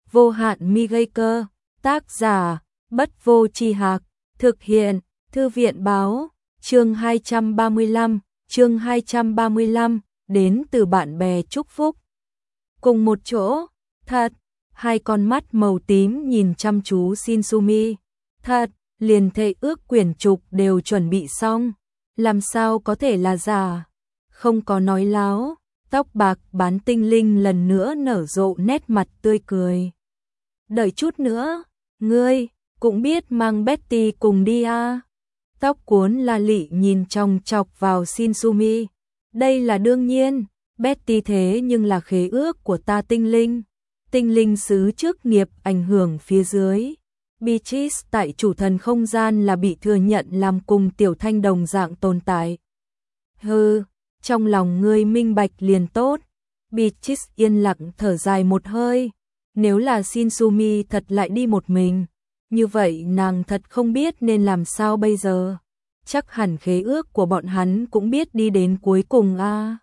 vô hạn mi gây cơ, tác giả, Bất Vô Tri Hạc, thực hiện, Thư viện báo, chương 235, đến từ bạn bè chúc phúc. Cùng một chỗ, thật, hai con mắt màu tím nhìn chăm chú Shinsumi, thật, liền thệ ước quyển trục đều chuẩn bị xong, làm sao có thể là giả, không có nói láo, tóc bạc bán tinh linh lần nữa nở rộ nét mặt tươi cười. Đợi chút nữa, ngươi cũng biết mang Betty cùng đi à? Tóc cuốn La Lị nhìn chòng chọc vào Shinsumi. Đây là đương nhiên, Betty thế nhưng là khế ước của ta tinh linh sứ trước nghiệp ảnh hưởng phía dưới. Beatrice tại chủ thần không gian là bị thừa nhận làm cùng Tiểu Thanh đồng dạng tồn tại. Hừ, trong lòng ngươi minh bạch liền tốt. Beatrice yên lặng thở dài một hơi. Nếu là Shinsumi thật lại đi một mình, như vậy nàng thật không biết nên làm sao bây giờ. Chắc hẳn khế ước của bọn hắn cũng biết đi đến cuối cùng a.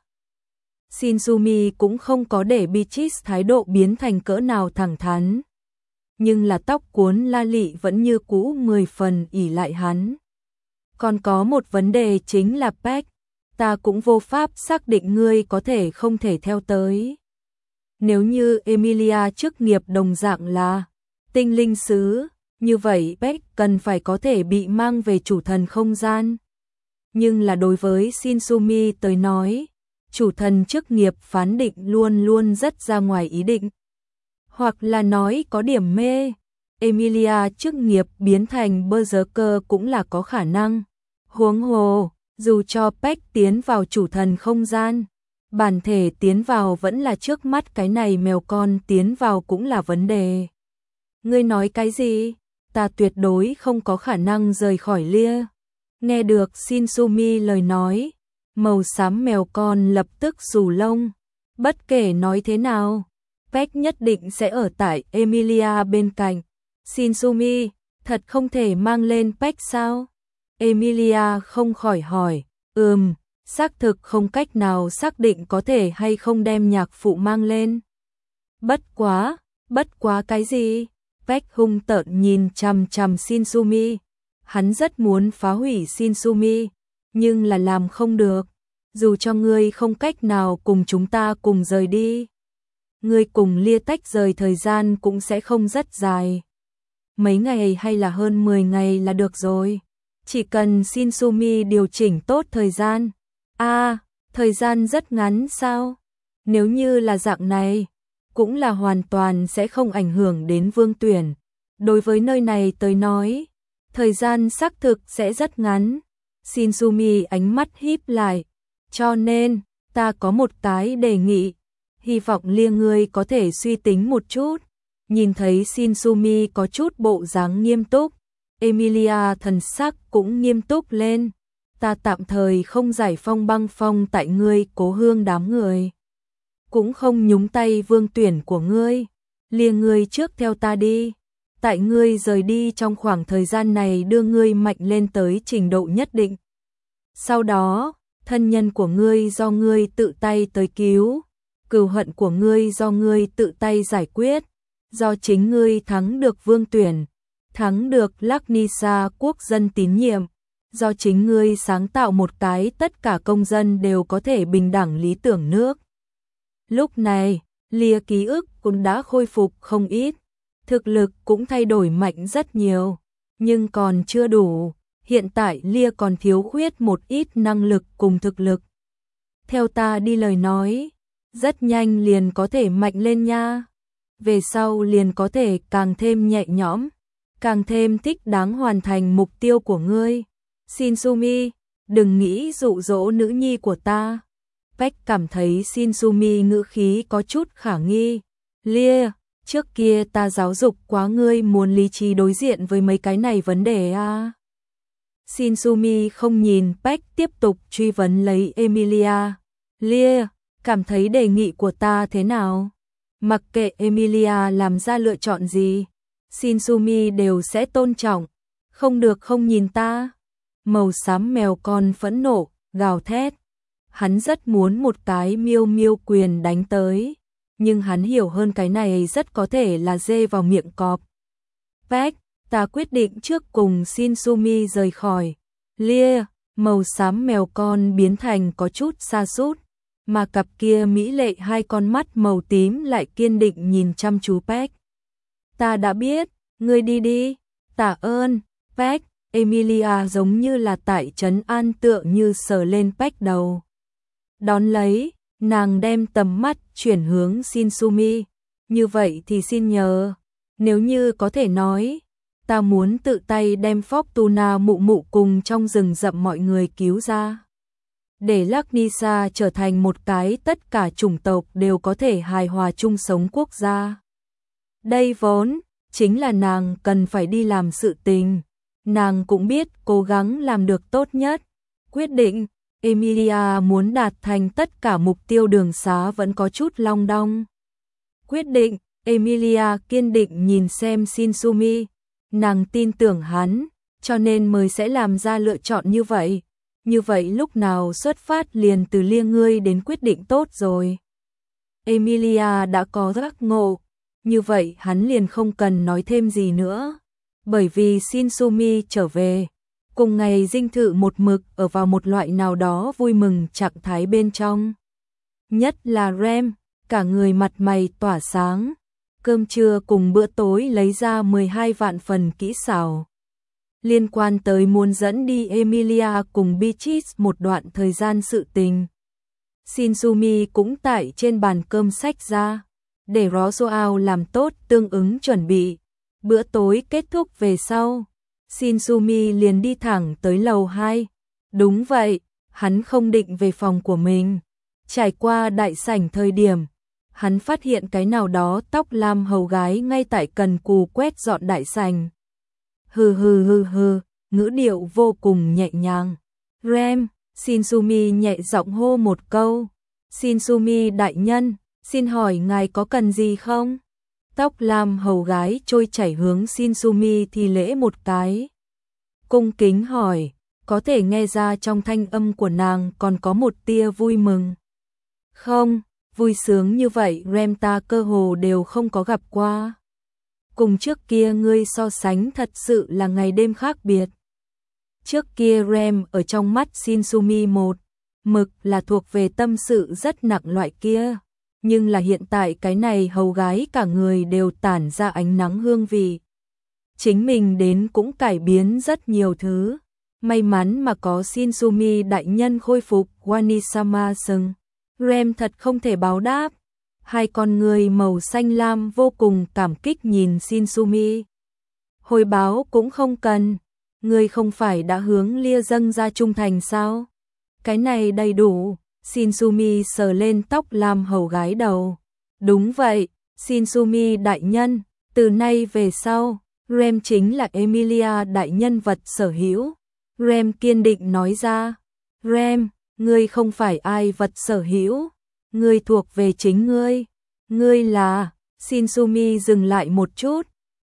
Shinsumi cũng không có để Beatrice thái độ biến thành cỡ nào thẳng thắn. Nhưng là tóc cuốn La Lị vẫn như cũ 10 phần ỷ lại hắn. Còn có một vấn đề chính là Peck, ta cũng vô pháp xác định ngươi có thể không thể theo tới. Nếu như Emilia chức nghiệp đồng dạng là tinh linh sứ, như vậy Peck cần phải có thể bị mang về chủ thần không gian. Nhưng là đối với Shinsumi tới nói, chủ thần chức nghiệp phán định luôn luôn rất ra ngoài ý định. Hoặc là nói có điểm mê, Emilia chức nghiệp biến thành Berserker cũng là có khả năng. Huống hồ, dù cho Peck tiến vào chủ thần không gian, bản thể tiến vào vẫn là trước mắt cái này mèo con tiến vào cũng là vấn đề. Ngươi nói cái gì? Ta tuyệt đối không có khả năng rời khỏi Lia. Nghe được Shinsumi lời nói, màu xám mèo con lập tức rủ lông. Bất kể nói thế nào, Peck nhất định sẽ ở tại Emilia bên cạnh. Shinsumi, thật không thể mang lên Peck sao? Emilia không khỏi hỏi. Xác thực không cách nào xác định có thể hay không đem nhạc phụ mang lên. Bất quá cái gì? Peck hung tợn nhìn chằm chằm Shinsumi. Hắn rất muốn phá hủy Shinsumi, nhưng là làm không được. Dù cho ngươi không cách nào cùng chúng ta cùng rời đi, ngươi cùng Lia tách rời thời gian cũng sẽ không rất dài. Mấy ngày hay là hơn 10 ngày là được rồi. Chỉ cần Shinsumi điều chỉnh tốt thời gian. Thời gian rất ngắn sao? Nếu như là dạng này, cũng là hoàn toàn sẽ không ảnh hưởng đến vương tuyển. Đối với nơi này tới nói, thời gian xác thực sẽ rất ngắn. Shinsumi ánh mắt híp lại. Cho nên, ta có một cái đề nghị. Hy vọng Lia ngươi có thể suy tính một chút. Nhìn thấy Shinsumi có chút bộ dáng nghiêm túc, Emilia thần sắc cũng nghiêm túc lên. Ta tạm thời không giải phong băng phong tại ngươi cố hương đám người. Cũng không nhúng tay vương tuyển của ngươi. Lia ngươi trước theo ta đi. Tại ngươi rời đi trong khoảng thời gian này đưa ngươi mạnh lên tới trình độ nhất định. Sau đó, thân nhân của ngươi do ngươi tự tay tới cứu. Cừu hận của ngươi do ngươi tự tay giải quyết. Do chính ngươi thắng được vương tuyển, thắng được Laknisa quốc dân tín nhiệm, do chính ngươi sáng tạo một cái tất cả công dân đều có thể bình đẳng lý tưởng nước. Lúc này, Lia ký ức cũng đã khôi phục không ít, thực lực cũng thay đổi mạnh rất nhiều, nhưng còn chưa đủ, hiện tại Lia còn thiếu khuyết một ít năng lực cùng thực lực. Theo ta đi lời nói, rất nhanh liền có thể mạnh lên nha. Về sau liền có thể càng thêm nhẹ nhõm, càng thêm thích đáng hoàn thành mục tiêu của ngươi. Shinsumi, đừng nghĩ dụ dỗ nữ nhi của ta. Peck cảm thấy Shinsumi ngữ khí có chút khả nghi. Lia, trước kia ta giáo dục quá ngươi muốn lý trí đối diện với mấy cái này vấn đề à. Shinsumi không nhìn Peck tiếp tục truy vấn lấy Emilia. Lia, cảm thấy đề nghị của ta thế nào? Mặc kệ Emilia làm ra lựa chọn gì, Shinsumi đều sẽ tôn trọng. Không được không nhìn ta. Màu xám mèo con phẫn nộ, gào thét. Hắn rất muốn một cái miêu miêu quyền đánh tới. nhưng hắn hiểu hơn cái này rất có thể là dê vào miệng cọp. Pack, ta quyết định trước cùng Shinsumi rời khỏi. Lia, màu xám mèo con biến thành có chút sa sút, mà cặp kia mỹ lệ hai con mắt màu tím lại kiên định nhìn chăm chú Pack. Ta đã biết, ngươi đi đi, tạ ơn, Pack. Emilia giống như là tại trấn an tựa như sờ lên Pack đầu. Đón lấy, nàng đem tầm mắt chuyển hướng Shinsumi. Như vậy thì xin nhờ, nếu như có thể nói, ta muốn tự tay đem Fortuna mụ mụ cùng trong rừng rậm mọi người cứu ra. Để Laknisa trở thành một cái tất cả chủng tộc đều có thể hài hòa chung sống quốc gia. Đây vốn chính là nàng cần phải đi làm sự tình. Nàng cũng biết cố gắng làm được tốt nhất. Quyết định, Emilia muốn đạt thành tất cả mục tiêu đường xá vẫn có chút long đong. Quyết định, Emilia kiên định nhìn xem Shinsumi. Nàng tin tưởng hắn, cho nên mới sẽ làm ra lựa chọn như vậy. Như vậy lúc nào xuất phát liền từ Lia ngươi đến quyết định tốt rồi. Emilia đã có giác ngộ, như vậy hắn liền không cần nói thêm gì nữa. Bởi vì Shinsumi trở về, cùng ngày dinh thự một mực ở vào một loại nào đó vui mừng trạng thái bên trong. Nhất là Rem, cả người mặt mày tỏa sáng, cơm trưa cùng bữa tối lấy ra 12 vạn phần kỹ xảo. Liên quan tới muốn dẫn đi Emilia cùng Beatrice một đoạn thời gian sự tình. Shinsumi cũng tại trên bàn cơm sách ra, để Rosoao làm tốt tương ứng chuẩn bị. Bữa tối kết thúc về sau, Shinsumi liền đi thẳng tới lầu 2. Đúng vậy, hắn không định về phòng của mình. Trải qua đại sảnh thời điểm, hắn phát hiện cái nào đó tóc lam hầu gái ngay tại cần cù quét dọn đại sảnh. Hừ hừ hừ hừ, ngữ điệu vô cùng nhẹ nhàng. Rem, Shinsumi nhẹ giọng hô một câu. Shinsumi đại nhân, xin hỏi ngài có cần gì không? Tóc lam hầu gái trôi chảy hướng Shinsumi thi lễ một cái. Cung kính hỏi, có thể nghe ra trong thanh âm của nàng còn có một tia vui mừng. Không, vui sướng như vậy Rem ta cơ hồ đều không có gặp qua. Cùng trước kia ngươi so sánh thật sự là ngày đêm khác biệt. Trước kia Rem ở trong mắt Shinsumi một mực là thuộc về tâm sự rất nặng loại kia. Nhưng là hiện tại cái này hầu gái cả người đều tản ra ánh nắng hương vị. Chính mình đến cũng cải biến rất nhiều thứ. May mắn mà có Shinsumi đại nhân khôi phục Wanisama sừng. Rem thật không thể báo đáp. Hai con người màu xanh lam vô cùng cảm kích nhìn Shinsumi. Hồi báo cũng không cần. Ngươi không phải đã hướng Lia dâng ra trung thành sao? Cái này đầy đủ. Shinsumi sờ lên tóc lam hầu gái đầu. Đúng vậy, Shinsumi đại nhân, từ nay về sau, Rem chính là Emilia đại nhân vật sở hữu. Rem kiên định nói ra. Rem, ngươi không phải ai vật sở hữu, ngươi thuộc về chính ngươi. Ngươi là... Shinsumi dừng lại một chút.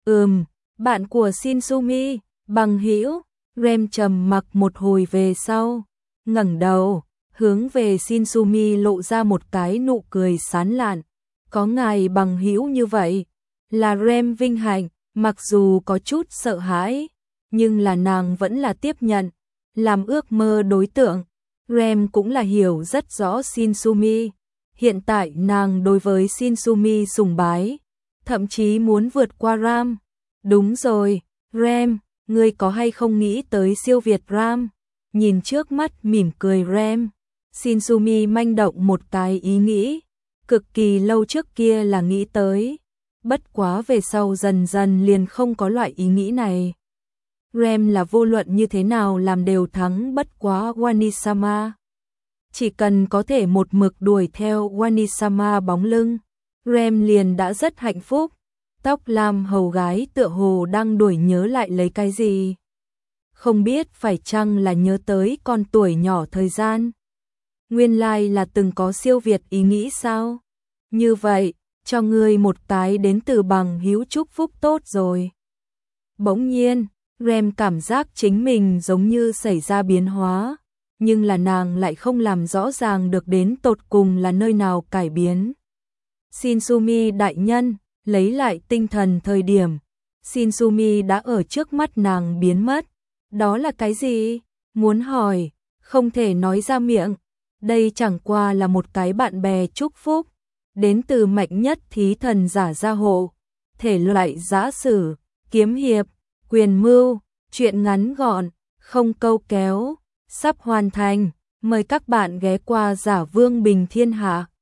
Bạn của Shinsumi, bằng hữu. Rem trầm mặc một hồi về sau, ngẩng đầu, hướng về Shinsumi lộ ra một cái nụ cười sán lạn. Có ngài bằng hữu như vậy, là Rem vinh hạnh, mặc dù có chút sợ hãi, nhưng là nàng vẫn là tiếp nhận, làm ước mơ đối tượng. Rem cũng là hiểu rất rõ Shinsumi. Hiện tại nàng đối với Shinsumi sùng bái, thậm chí muốn vượt qua Ram. Đúng rồi, Rem, ngươi có hay không nghĩ tới siêu việt Ram? Nhìn trước mắt mỉm cười Rem, Shinsumi manh động một cái ý nghĩ, cực kỳ lâu trước kia là nghĩ tới, bất quá về sau dần dần liền không có loại ý nghĩ này. Rem là vô luận như thế nào làm đều thắng bất quá Wanisama. Chỉ cần có thể một mực đuổi theo Wanisama bóng lưng, Rem liền đã rất hạnh phúc. Tóc lam hầu gái tựa hồ đang đuổi nhớ lại lấy cái gì. Không biết phải chăng là nhớ tới con tuổi nhỏ thời gian. Nguyên lai là từng có siêu việt ý nghĩ sao? Như vậy, cho ngươi một cái đến từ bằng hữu chúc phúc tốt rồi. Bỗng nhiên, Rem cảm giác chính mình giống như xảy ra biến hóa, nhưng là nàng lại không làm rõ ràng được đến tột cùng là nơi nào cải biến. Shinsumi đại nhân, lấy lại tinh thần thời điểm. Shinsumi đã ở trước mắt nàng biến mất. Đó là cái gì? Muốn hỏi, không thể nói ra miệng. Đây chẳng qua là một cái bạn bè chúc phúc. Đến từ mạnh nhất thí thần giả gia hộ. Thể loại giã sử, kiếm hiệp, quyền mưu, truyện ngắn gọn, không câu kéo, sắp hoàn thành. Mời các bạn ghé qua Giả Vương Bình Thiên Hạ.